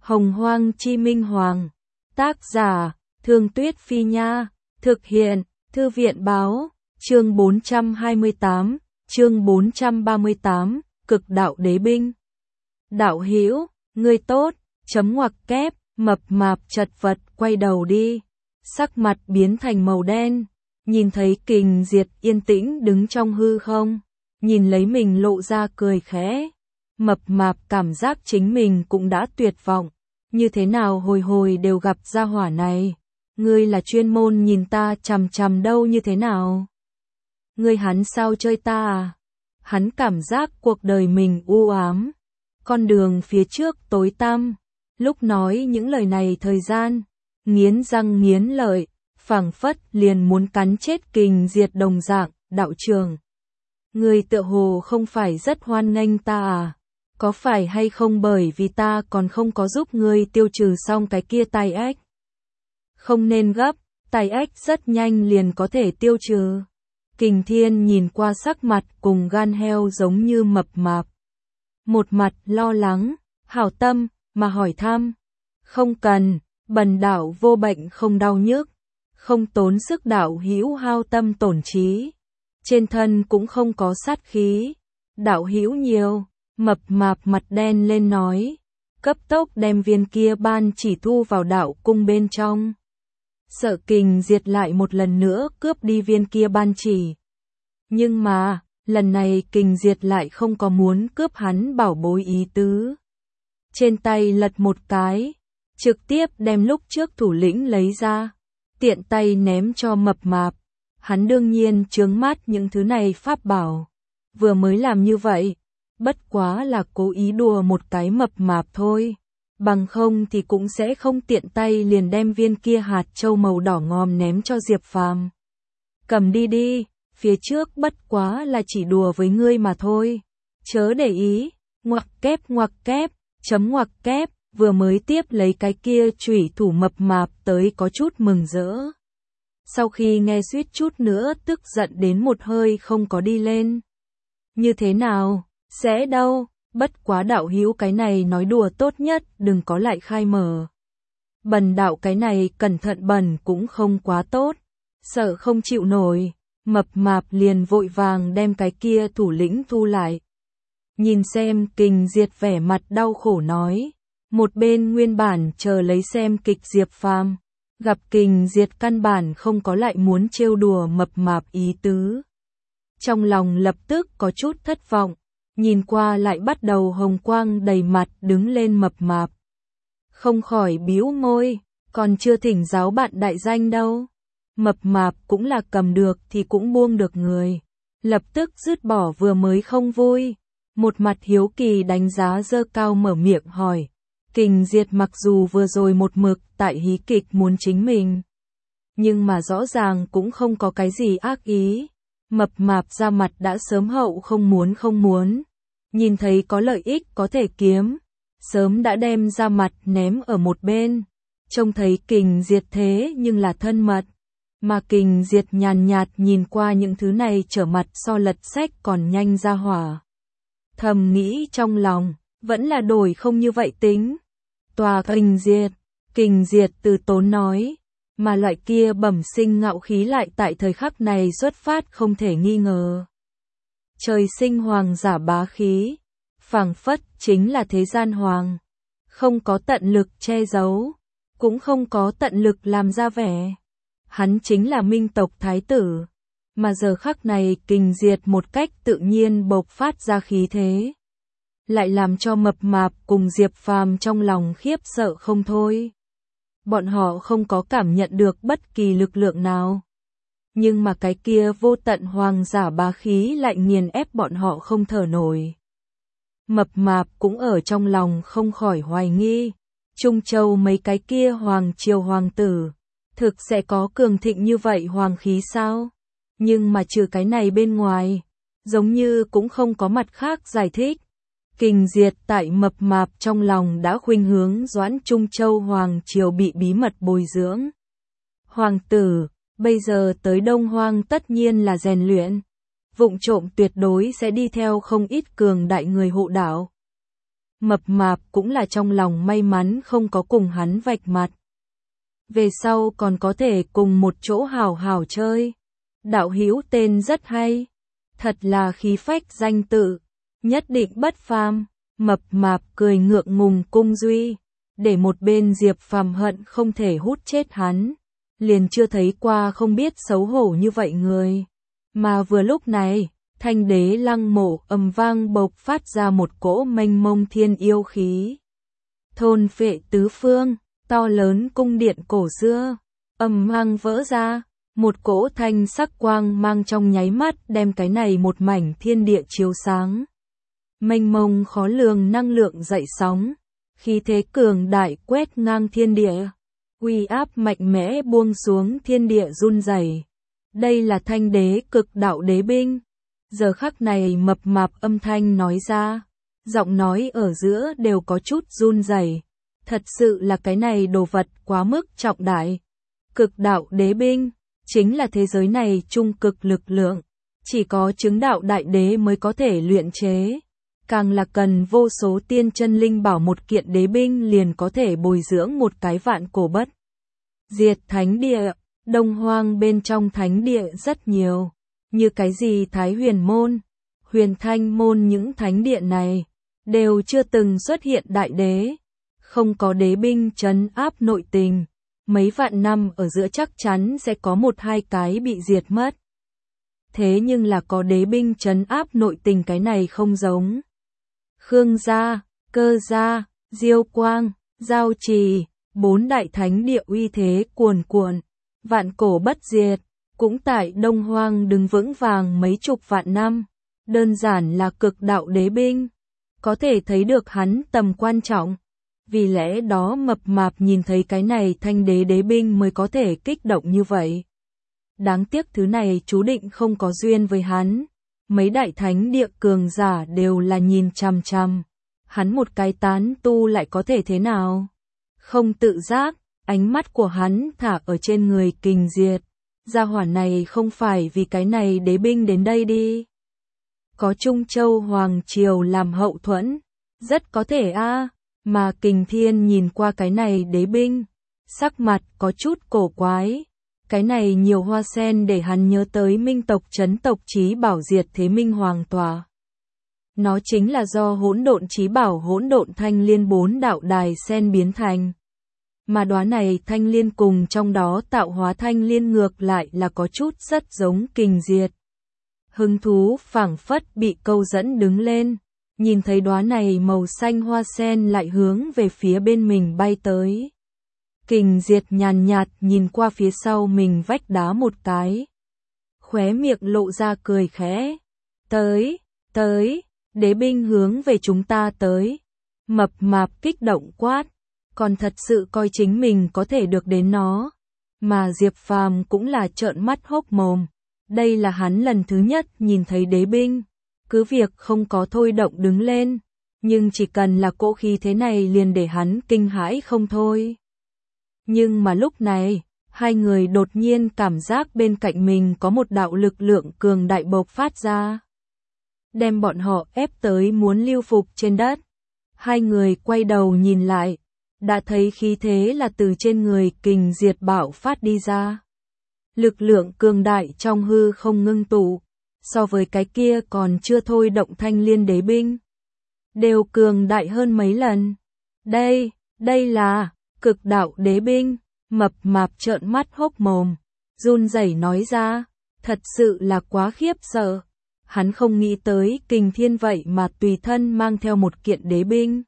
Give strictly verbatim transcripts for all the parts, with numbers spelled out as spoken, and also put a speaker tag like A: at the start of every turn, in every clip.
A: Hồng Hoang Chi Minh Hoàng. Tác giả, Thương Tuyết Phi Nha. Thực hiện, Thư viện Báo. Chương bốn trăm hai mươi tám, chương bốn trăm ba mươi tám, Cực Đạo Đế Binh. Đạo hữu, ngươi tốt, chấm ngoặc kép, mập mạp chật vật quay đầu đi. Sắc mặt biến thành màu đen, nhìn thấy Kình Diệt yên tĩnh đứng trong hư không, nhìn lấy mình lộ ra cười khẽ. Mập mạp cảm giác chính mình cũng đã tuyệt vọng, như thế nào hồi hồi đều gặp gia hỏa này. Ngươi là chuyên môn nhìn ta chằm chằm đâu như thế nào? Ngươi hắn sao chơi ta à? Hắn cảm giác cuộc đời mình u ám, con đường phía trước tối tăm. Lúc nói những lời này thời gian, nghiến răng nghiến lợi, phảng phất liền muốn cắn chết Kình Diệt đồng dạng. Đạo trưởng, ngươi tựa hồ không phải rất hoan nghênh ta à? Có phải hay không bởi vì ta còn không có giúp ngươi tiêu trừ xong cái kia tai ách? Không nên gấp, tai ách rất nhanh liền có thể tiêu trừ. Kình Thiên nhìn qua sắc mặt cùng gan heo giống như mập mạp, một mặt lo lắng, hảo tâm mà hỏi thăm. Không cần, bần đạo vô bệnh không đau nhức, không tốn sức đạo hữu hao tâm tổn trí, trên thân cũng không có sát khí. Đạo hữu nhiều. Mập mạp mặt đen lên nói, cấp tốc đem viên kia ban chỉ thu vào đạo cung bên trong. Sợ Kình Diệt lại một lần nữa cướp đi viên kia ban chỉ. Nhưng mà, lần này Kình Diệt lại không có muốn cướp hắn bảo bối ý tứ. Trên tay lật một cái, trực tiếp đem lúc trước thủ lĩnh lấy ra, tiện tay ném cho mập mạp. Hắn đương nhiên chướng mắt những thứ này pháp bảo, vừa mới làm như vậy, bất quá là cố ý đùa một cái mập mạp thôi, bằng không thì cũng sẽ không tiện tay liền đem viên kia hạt châu màu đỏ ngòm ném cho Diệp Phàm. Cầm đi đi, phía trước bất quá là chỉ đùa với ngươi mà thôi, chớ để ý. Ngoặc kép ngoặc kép, chấm ngoặc kép, vừa mới tiếp lấy cái kia chủy thủ mập mạp tới có chút mừng rỡ. Sau khi nghe suýt chút nữa tức giận đến một hơi không có đi lên. Như thế nào? Sẽ đâu, bất quá đạo hữu cái này nói đùa tốt nhất đừng có lại khai mở. Bần đạo cái này cẩn thận bẩn cũng không quá tốt, sợ không chịu nổi. Mập mạp liền vội vàng đem cái kia thủ lĩnh thu lại. Nhìn xem Kình Diệt vẻ mặt đau khổ nói, một bên nguyên bản chờ lấy xem kịch Diệp Phàm, gặp Kình Diệt căn bản không có lại muốn trêu đùa mập mạp ý tứ. Trong lòng lập tức có chút thất vọng. Nhìn qua lại bắt đầu hồng quang đầy mặt đứng lên mập mạp. Không khỏi bĩu môi, còn chưa thỉnh giáo bạn đại danh đâu. Mập mạp cũng là cầm được thì cũng buông được người. Lập tức dứt bỏ vừa mới không vui. Một mặt hiếu kỳ đánh giá dơ cao mở miệng hỏi. Kình Diệt mặc dù vừa rồi một mực tại hí kịch muốn chính mình, nhưng mà rõ ràng cũng không có cái gì ác ý. Mập mạp ra mặt đã sớm hậu không muốn không muốn, nhìn thấy có lợi ích có thể kiếm, sớm đã đem ra mặt ném ở một bên. Trông thấy Kình Diệt thế nhưng là thân mật, mà Kình Diệt nhàn nhạt nhìn qua những thứ này trở mặt so lật sách còn nhanh ra hỏa. Thầm nghĩ trong lòng, vẫn là đổi không như vậy tính. Tòa Kình Diệt, Kình Diệt từ tốn nói. Mà loại kia bẩm sinh ngạo khí lại tại thời khắc này xuất phát không thể nghi ngờ. Trời sinh hoàng giả bá khí, phảng phất chính là thế gian hoàng, không có tận lực che giấu, cũng không có tận lực làm ra vẻ. Hắn chính là Minh tộc thái tử, mà giờ khắc này Kình Diệt một cách tự nhiên bộc phát ra khí thế, lại làm cho mập mạp cùng Diệp Phàm trong lòng khiếp sợ không thôi. Bọn họ không có cảm nhận được bất kỳ lực lượng nào. Nhưng mà cái kia vô tận hoàng giả bá khí lại nghiền ép bọn họ không thở nổi. Mập mạp cũng ở trong lòng không khỏi hoài nghi. Trung Châu mấy cái kia hoàng triều hoàng tử, thực sẽ có cường thịnh như vậy hoàng khí sao? Nhưng mà trừ cái này bên ngoài, giống như cũng không có mặt khác giải thích. Kình Diệt tại mập mạp trong lòng đã khuynh hướng Doãn Trung Châu Hoàng Triều bị bí mật bồi dưỡng. Hoàng tử, bây giờ tới Đông Hoang tất nhiên là rèn luyện, vụng trộm tuyệt đối sẽ đi theo không ít cường đại người hộ đạo. Mập Mạp cũng là trong lòng may mắn không có cùng hắn vạch mặt. Về sau còn có thể cùng một chỗ hào hào chơi. Đạo hữu tên rất hay. Thật là khí phách danh tự. Nhất định bất phàm. Mập Mạp cười ngượng ngùng cung duy. Để một bên Diệp Phàm hận không thể hút chết hắn. Liền chưa thấy qua không biết xấu hổ như vậy người. Mà vừa lúc này, Thanh Đế Lăng Mộ ầm vang bộc phát ra một cỗ mênh mông thiên yêu khí. Thôn phệ tứ phương, to lớn cung điện cổ xưa, ầm vang vỡ ra, một cỗ thanh sắc quang mang trong nháy mắt đem cái này một mảnh thiên địa chiếu sáng. Mênh mông khó lường năng lượng dậy sóng, khí thế cường đại quét ngang thiên địa, uy áp mạnh mẽ buông xuống thiên địa run rẩy. Đây là Thanh Đế Cực Đạo Đế binh. Giờ khắc này Mập Mạp âm thanh nói ra, giọng nói ở giữa đều có chút run rẩy. Thật sự là cái này đồ vật quá mức trọng đại. Cực đạo đế binh, chính là thế giới này trung cực lực lượng. Chỉ có chứng đạo đại đế mới có thể luyện chế. Càng là cần vô số tiên chân linh bảo một kiện đế binh liền có thể bồi dưỡng một cái vạn cổ bất diệt thánh địa. Đông Hoang bên trong thánh địa rất nhiều. Như cái gì Thái Huyền Môn, Huyền Thanh Môn, những thánh địa này đều chưa từng xuất hiện đại đế. Không có đế binh trấn áp nội tình, mấy vạn năm ở giữa chắc chắn sẽ có một hai cái bị diệt mất. Thế nhưng là có đế binh trấn áp nội tình cái này không giống. Khương gia, Cơ gia, Diêu Quang, Giao Trì, bốn đại thánh địa uy thế cuồn cuộn, vạn cổ bất diệt, cũng tại Đông Hoang đứng vững vàng mấy chục vạn năm. Đơn giản là cực đạo đế binh, có thể thấy được hắn tầm quan trọng. Vì lẽ đó Mập Mạp nhìn thấy cái này Thanh Đế đế binh mới có thể kích động như vậy. Đáng tiếc thứ này chú định không có duyên với hắn. Mấy đại thánh địa cường giả đều là nhìn chằm chằm. Hắn một cái tán tu lại có thể thế nào? Không tự giác, ánh mắt của hắn thả ở trên người Kình Diệt. Gia hỏa này không phải vì cái này đế binh đến đây đi. Có Trung Châu Hoàng Triều làm hậu thuẫn. Rất có thể a à. Mà Kình Thiên nhìn qua cái này đế binh, sắc mặt có chút cổ quái. Cái này nhiều hoa sen để hắn nhớ tới Minh tộc trấn tộc chí bảo diệt thế Minh Hoàng tòa. Nó chính là do hỗn độn chí bảo hỗn độn thanh liên bốn đạo đài sen biến thành. Mà đóa này thanh liên cùng trong đó tạo hóa thanh liên ngược lại là có chút rất giống Kình Diệt. Hứng thú phảng phất bị câu dẫn đứng lên. Nhìn thấy đóa này màu xanh hoa sen lại hướng về phía bên mình bay tới. Kình Diệt nhàn nhạt nhìn qua phía sau mình vách đá một cái. Khóe miệng lộ ra cười khẽ. Tới, tới, đế binh hướng về chúng ta tới. Mập Mạp kích động quát. Còn thật sự coi chính mình có thể được đến nó. Mà Diệp Phàm cũng là trợn mắt hốc mồm. Đây là hắn lần thứ nhất nhìn thấy đế binh. Cứ việc không có thôi động đứng lên, nhưng chỉ cần là cỗ khí thế này liền để hắn kinh hãi không thôi. Nhưng mà lúc này, hai người đột nhiên cảm giác bên cạnh mình có một đạo lực lượng cường đại bộc phát ra. Đem bọn họ ép tới muốn lưu phục trên đất. Hai người quay đầu nhìn lại, đã thấy khí thế là từ trên người Kình Diệt bạo phát đi ra. Lực lượng cường đại trong hư không ngưng tụ. So với cái kia còn chưa thôi động thanh liên đế binh. Đều cường đại hơn mấy lần. Đây, đây là cực đạo đế binh. Mập Mạp trợn mắt hốc mồm. Run rẩy nói ra. Thật sự là quá khiếp sợ. Hắn không nghĩ tới Kình Thiên vậy mà tùy thân mang theo một kiện đế binh.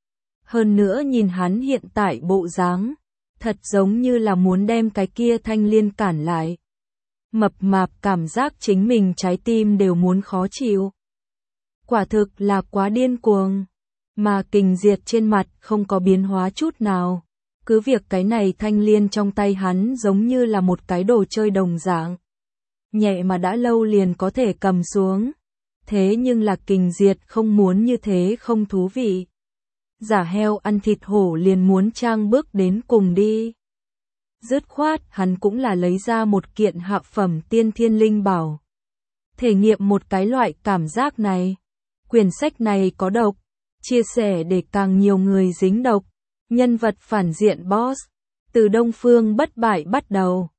A: Hơn nữa nhìn hắn hiện tại bộ dáng. Thật giống như là muốn đem cái kia thanh liên cản lại. Mập Mạp cảm giác chính mình trái tim đều muốn khó chịu. Quả thực là quá điên cuồng. Mà Kình Diệt trên mặt không có biến hóa chút nào. Cứ việc cái này thanh liên trong tay hắn giống như là một cái đồ chơi đồng dạng. Nhẹ mà đã lâu liền có thể cầm xuống. Thế nhưng là Kình Diệt không muốn như thế không thú vị. Giả heo ăn thịt hổ liền muốn trang bước đến cùng đi. Dứt khoát hắn cũng là lấy ra một kiện hạ phẩm tiên thiên linh bảo. Thể nghiệm một cái loại cảm giác này. Quyển sách này có độc. chia sẻ để càng nhiều người dính độc. Nhân vật phản diện Boss, từ Đông Phương bất bại bắt đầu.